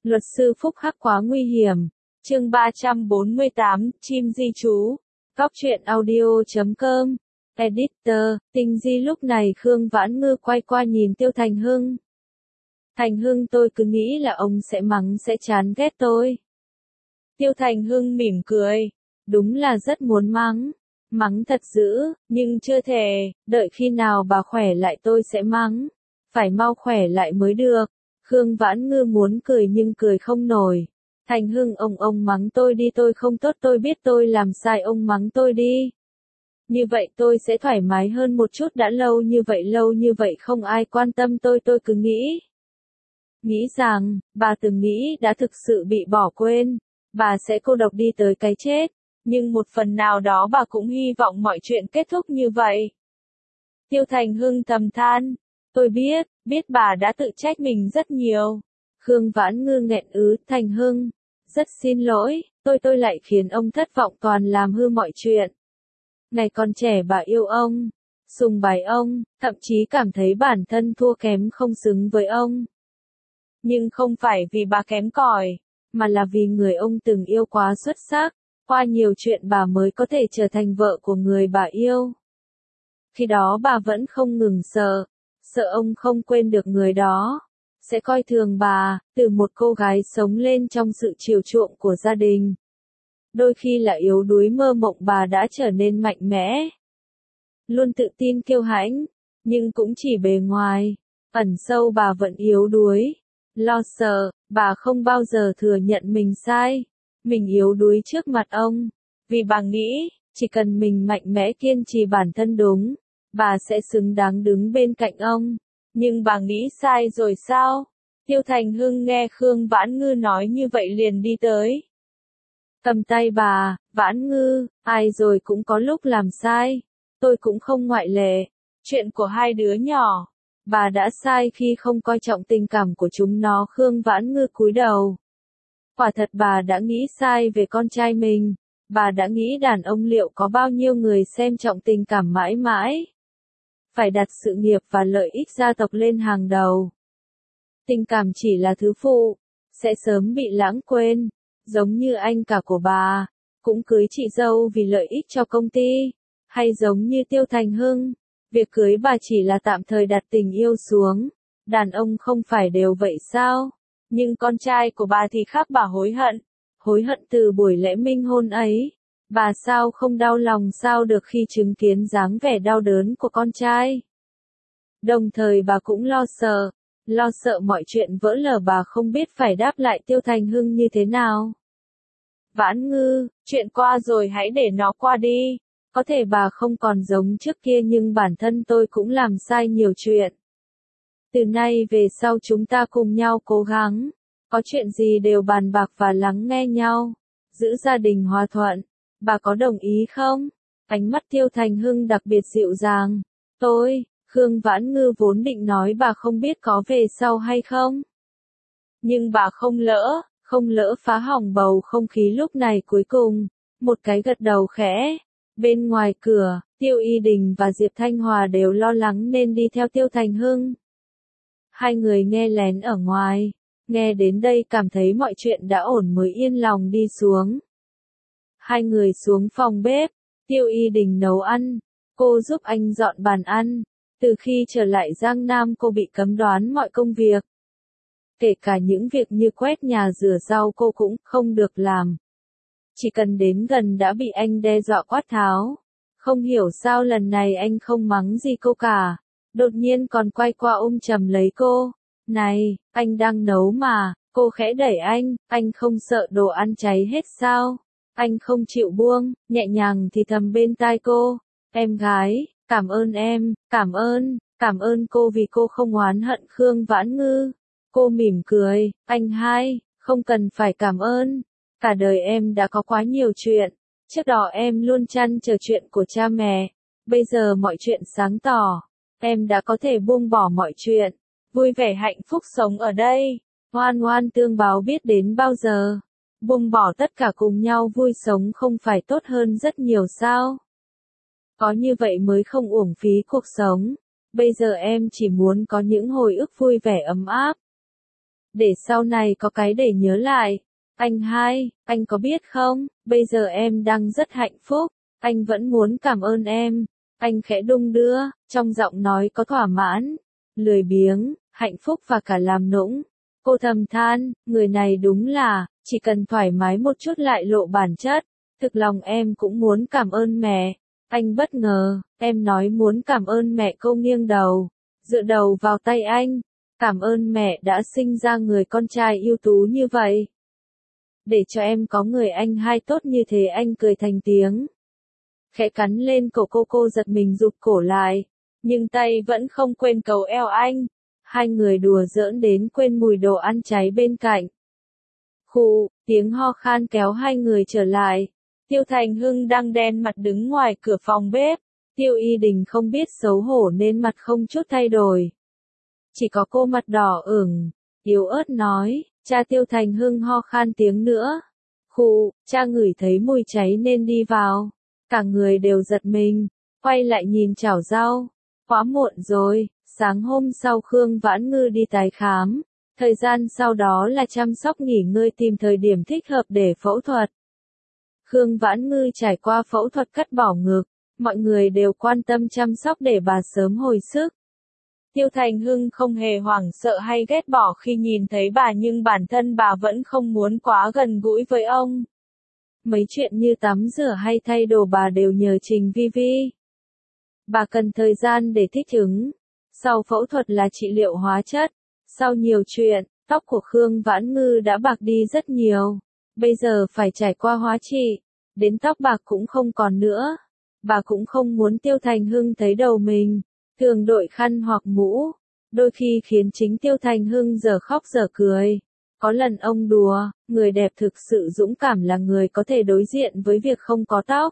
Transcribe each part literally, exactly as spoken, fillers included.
Luật sư Phúc Hắc quá nguy hiểm. Chương ba trăm bốn mươi tám, chim di trú. Góc truyện audio chấm com. Editor, Tinh Di. Lúc này Khương Vãn Ngư quay qua nhìn Tiêu Thành Hưng. Thành Hưng, tôi cứ nghĩ là ông sẽ mắng sẽ chán ghét tôi. Tiêu Thành Hưng mỉm cười. Đúng là rất muốn mắng. Mắng thật dữ, nhưng chưa thể, đợi khi nào bà khỏe lại tôi sẽ mắng. Phải mau khỏe lại mới được. Khương Vãn Ngư muốn cười nhưng cười không nổi. Thành Hưng, ông ông mắng tôi đi, tôi không tốt, tôi biết tôi làm sai, ông mắng tôi đi. Như vậy tôi sẽ thoải mái hơn một chút, đã lâu như vậy lâu như vậy không ai quan tâm tôi, tôi cứ nghĩ. Nghĩ rằng, bà từng nghĩ đã thực sự bị bỏ quên, bà sẽ cô độc đi tới cái chết, nhưng một phần nào đó bà cũng hy vọng mọi chuyện kết thúc như vậy. Tiêu Thành Hưng thầm than, tôi biết, biết bà đã tự trách mình rất nhiều. Khương Vãn Ngư nghẹn ứ, Thành Hưng, rất xin lỗi, tôi tôi lại khiến ông thất vọng, toàn làm hư mọi chuyện. Ngày còn trẻ bà yêu ông, sùng bái ông, thậm chí cảm thấy bản thân thua kém không xứng với ông. Nhưng không phải vì bà kém cỏi, mà là vì người ông từng yêu quá xuất sắc, qua nhiều chuyện bà mới có thể trở thành vợ của người bà yêu. Khi đó bà vẫn không ngừng sợ, sợ ông không quên được người đó, sẽ coi thường bà, từ một cô gái sống lên trong sự chiều chuộng của gia đình. Đôi khi là yếu đuối mơ mộng, bà đã trở nên mạnh mẽ. Luôn tự tin kiêu hãnh, nhưng cũng chỉ bề ngoài, ẩn sâu bà vẫn yếu đuối, lo sợ, bà không bao giờ thừa nhận mình sai, mình yếu đuối trước mặt ông, vì bà nghĩ, chỉ cần mình mạnh mẽ kiên trì bản thân đúng, bà sẽ xứng đáng đứng bên cạnh ông. Nhưng bà nghĩ sai rồi sao? Tiêu Thành Hưng nghe Khương Vãn Ngư nói như vậy liền đi tới. Cầm tay bà, Vãn Ngư, ai rồi cũng có lúc làm sai. Tôi cũng không ngoại lệ. Chuyện của hai đứa nhỏ. Bà đã sai khi không coi trọng tình cảm của chúng nó. Khương Vãn Ngư cúi đầu. Quả thật bà đã nghĩ sai về con trai mình. Bà đã nghĩ đàn ông liệu có bao nhiêu người xem trọng tình cảm mãi mãi. Phải đặt sự nghiệp và lợi ích gia tộc lên hàng đầu. Tình cảm chỉ là thứ phụ, sẽ sớm bị lãng quên, giống như anh cả của bà, cũng cưới chị dâu vì lợi ích cho công ty, hay giống như Tiêu Thành Hưng, việc cưới bà chỉ là tạm thời đặt tình yêu xuống, đàn ông không phải đều vậy sao? Nhưng con trai của bà thì khác, bà hối hận, hối hận từ buổi lễ minh hôn ấy. Bà sao không đau lòng sao được khi chứng kiến dáng vẻ đau đớn của con trai. Đồng thời bà cũng lo sợ, lo sợ mọi chuyện vỡ lở, bà không biết phải đáp lại Tiêu Thành Hưng như thế nào. Vãn Ngư, chuyện qua rồi hãy để nó qua đi. Có thể bà không còn giống trước kia nhưng bản thân tôi cũng làm sai nhiều chuyện. Từ nay về sau chúng ta cùng nhau cố gắng, có chuyện gì đều bàn bạc và lắng nghe nhau, giữ gia đình hòa thuận. Bà có đồng ý không? Ánh mắt Tiêu Thành Hưng đặc biệt dịu dàng. Tôi, Khương Vãn Ngư vốn định nói bà không biết có về sau hay không. Nhưng bà không lỡ, không lỡ phá hỏng bầu không khí lúc này. Cuối cùng, một cái gật đầu khẽ. Bên ngoài cửa, Tiêu Y Đình và Diệp Thanh Hòa đều lo lắng nên đi theo Tiêu Thành Hưng. Hai người nghe lén ở ngoài, nghe đến đây cảm thấy mọi chuyện đã ổn mới yên lòng đi xuống. Hai người xuống phòng bếp, Tiêu Y Đình nấu ăn, cô giúp anh dọn bàn ăn. Từ khi trở lại Giang Nam cô bị cấm đoán mọi công việc. Kể cả những việc như quét nhà rửa rau cô cũng không được làm. Chỉ cần đến gần đã bị anh đe dọa quát tháo. Không hiểu sao lần này anh không mắng gì cô cả. Đột nhiên còn quay qua ôm chầm lấy cô. Này, anh đang nấu mà, cô khẽ đẩy anh, anh không sợ đồ ăn cháy hết sao? Anh không chịu buông, nhẹ nhàng thì thầm bên tai cô. Em gái, cảm ơn em, cảm ơn, cảm ơn cô vì cô không oán hận Khương Vãn Ngư. Cô mỉm cười, anh hai, không cần phải cảm ơn. Cả đời em đã có quá nhiều chuyện. Trước đó em luôn trăn trở chuyện của cha mẹ. Bây giờ mọi chuyện sáng tỏ. Em đã có thể buông bỏ mọi chuyện. Vui vẻ hạnh phúc sống ở đây. Ngoan ngoan tương báo biết đến bao giờ. Buông bỏ tất cả cùng nhau vui sống không phải tốt hơn rất nhiều sao? Có như vậy mới không uổng phí cuộc sống. Bây giờ em chỉ muốn có những hồi ức vui vẻ ấm áp. để sau này có cái để nhớ lại. Anh hai, anh có biết không, bây giờ em đang rất hạnh phúc, anh vẫn muốn cảm ơn em. Anh khẽ đung đưa, trong giọng nói có thỏa mãn, lười biếng, hạnh phúc và cả làm nũng. Cô thầm than, người này đúng là, chỉ cần thoải mái một chút lại lộ bản chất. Thực lòng em cũng muốn cảm ơn mẹ. Anh bất ngờ, em nói muốn cảm ơn mẹ, cô nghiêng đầu, dựa đầu vào tay anh. Cảm ơn mẹ đã sinh ra người con trai ưu tú như vậy. Để cho em có người anh hai tốt như thế. Anh cười thành tiếng. Khẽ cắn lên cổ cô, cô giật mình rụt cổ lại. Nhưng tay vẫn không quên cầu eo anh. Hai người đùa giỡn đến quên mùi đồ ăn cháy bên cạnh. Khụ, tiếng ho khan kéo hai người trở lại. Tiêu Thành Hưng đang đen mặt đứng ngoài cửa phòng bếp. Tiêu Y Đình không biết xấu hổ nên mặt không chút thay đổi. Chỉ có cô mặt đỏ ửng, yếu ớt nói, cha. Tiêu Thành Hưng ho khan tiếng nữa. Khụ, cha ngửi thấy mùi cháy nên đi vào. Cả người đều giật mình, quay lại nhìn chảo rau. Quá muộn rồi, sáng hôm sau Khương Vãn Ngư đi tái khám. Thời gian sau đó là chăm sóc nghỉ ngơi, tìm thời điểm thích hợp để phẫu thuật. Khương Vãn Ngư trải qua phẫu thuật cắt bỏ ngực, mọi người đều quan tâm chăm sóc để bà sớm hồi sức. Tiêu Thành Hưng không hề hoảng sợ hay ghét bỏ khi nhìn thấy bà, nhưng bản thân bà vẫn không muốn quá gần gũi với ông. Mấy chuyện như tắm rửa hay thay đồ bà đều nhờ Trình Vi Vi. Bà cần thời gian để thích ứng. Sau phẫu thuật là trị liệu hóa chất. Sau nhiều chuyện, tóc của Khương Vãn Ngư đã bạc đi rất nhiều. Bây giờ phải trải qua hóa trị, đến tóc bạc cũng không còn nữa. Bà cũng không muốn Tiêu Thành Hưng thấy đầu mình, thường đội khăn hoặc mũ, đôi khi khiến chính Tiêu Thành Hưng giờ khóc giờ cười. Có lần ông đùa, người đẹp thực sự dũng cảm là người có thể đối diện với việc không có tóc.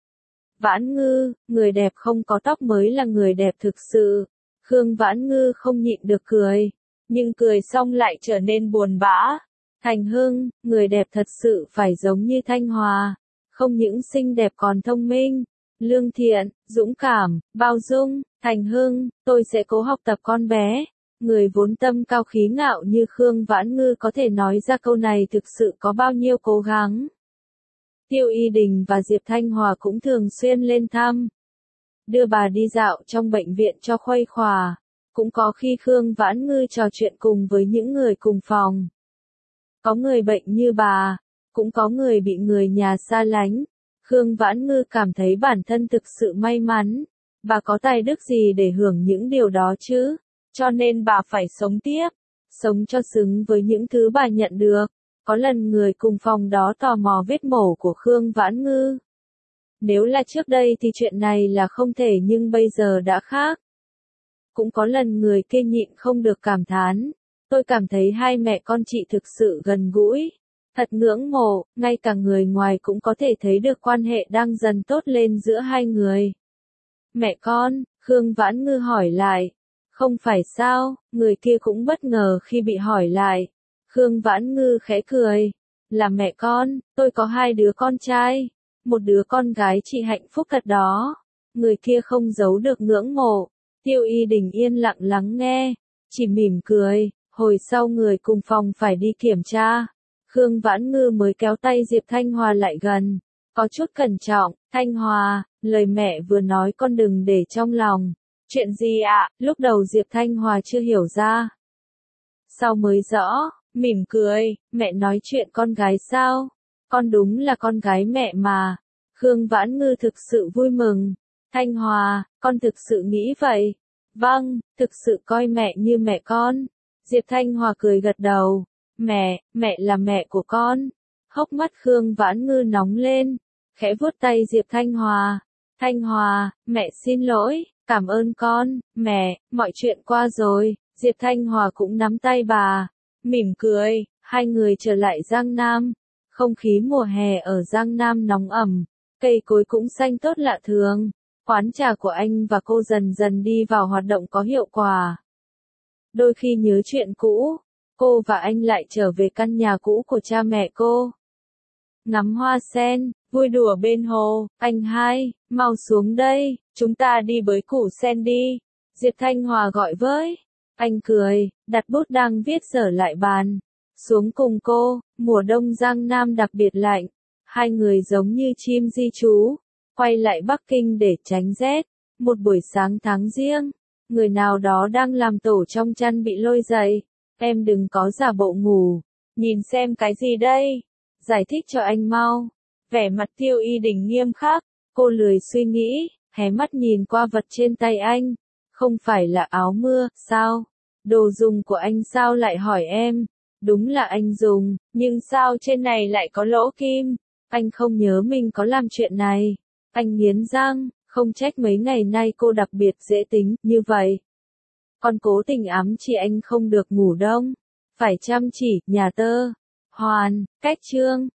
Vãn Ngư, người đẹp không có tóc mới là người đẹp thực sự. Khương Vãn Ngư không nhịn được cười, nhưng cười xong lại trở nên buồn bã. Thành Hưng, người đẹp thật sự phải giống như Thanh Hòa, không những xinh đẹp còn thông minh, lương thiện, dũng cảm, bao dung. Thành Hưng, tôi sẽ cố học tập con bé. Người vốn tâm cao khí ngạo như Khương Vãn Ngư có thể nói ra câu này thực sự có bao nhiêu cố gắng. Tiêu Y Đình và Diệp Thanh Hòa cũng thường xuyên lên thăm, đưa bà đi dạo trong bệnh viện cho khuây khỏa. Cũng có khi Khương Vãn Ngư trò chuyện cùng với những người cùng phòng. Có người bệnh như bà, cũng có người bị người nhà xa lánh. Khương Vãn Ngư cảm thấy bản thân thực sự may mắn. Bà có tài đức gì để hưởng những điều đó chứ? Cho nên bà phải sống tiếp, sống cho xứng với những thứ bà nhận được. Có lần người cùng phòng đó tò mò vết mổ của Khương Vãn Ngư. Nếu là trước đây thì chuyện này là không thể, nhưng bây giờ đã khác. Cũng có lần người kia nhịn không được cảm thán. Tôi cảm thấy hai mẹ con chị thực sự gần gũi. Thật ngưỡng mộ, ngay cả người ngoài cũng có thể thấy được quan hệ đang dần tốt lên giữa hai người. Mẹ con, Khương Vãn Ngư hỏi lại. Không phải sao, người kia cũng bất ngờ khi bị hỏi lại. Khương Vãn Ngư khẽ cười. Là mẹ con, tôi có hai đứa con trai. Một đứa con gái, chị hạnh phúc thật đó. Người kia không giấu được ngưỡng mộ. Tiêu Y Đình yên lặng lắng nghe, chỉ mỉm cười. Hồi sau người cùng phòng phải đi kiểm tra. Khương Vãn Ngư mới kéo tay Diệp Thanh Hòa lại gần. Có chút cẩn trọng, Thanh Hòa, lời mẹ vừa nói con đừng để trong lòng. Chuyện gì ạ? À? Lúc đầu Diệp Thanh Hòa chưa hiểu ra. Sau mới rõ, mỉm cười, mẹ nói chuyện con gái sao? Con đúng là con gái mẹ mà. Khương Vãn Ngư thực sự vui mừng. Thanh Hòa, con thực sự nghĩ vậy. Vâng, thực sự coi mẹ như mẹ con. Diệp Thanh Hòa cười gật đầu. Mẹ, mẹ là mẹ của con. Hốc mắt Khương Vãn Ngư nóng lên, khẽ vuốt tay Diệp Thanh Hòa. Thanh Hòa, mẹ xin lỗi, cảm ơn con, mẹ, mọi chuyện qua rồi. Diệp Thanh Hòa cũng nắm tay bà, mỉm cười, hai người trở lại Giang Nam. Không khí mùa hè ở Giang Nam nóng ẩm, cây cối cũng xanh tốt lạ thường. Quán trà của anh và cô dần dần đi vào hoạt động có hiệu quả. Đôi khi nhớ chuyện cũ, cô và anh lại trở về căn nhà cũ của cha mẹ cô. Ngắm hoa sen, vui đùa bên hồ. Anh hai, mau xuống đây, chúng ta đi bới củ sen đi. Diệp Thanh Hòa gọi với. Anh cười, đặt bút đang viết trở lại bàn. Xuống cùng cô, mùa đông Giang Nam đặc biệt lạnh. Hai người giống như chim di trú, quay lại Bắc Kinh để tránh rét. Một buổi sáng tháng giêng, người nào đó đang làm tổ trong chăn bị lôi dậy. Em đừng có giả bộ ngủ, nhìn xem cái gì đây? Giải thích cho anh mau. Vẻ mặt Tiêu Y Đình nghiêm khắc, cô lười suy nghĩ, hé mắt nhìn qua vật trên tay anh. Không phải là áo mưa, sao? Đồ dùng của anh sao lại hỏi em? Đúng là anh dùng, nhưng sao trên này lại có lỗ kim? Anh không nhớ mình có làm chuyện này. Anh nghiến răng, không trách mấy ngày nay cô đặc biệt dễ tính, như vậy. Còn cố tình ám chỉ anh không được ngủ đông. Phải chăm chỉ, nhà tơ. Hoàn, cách chương.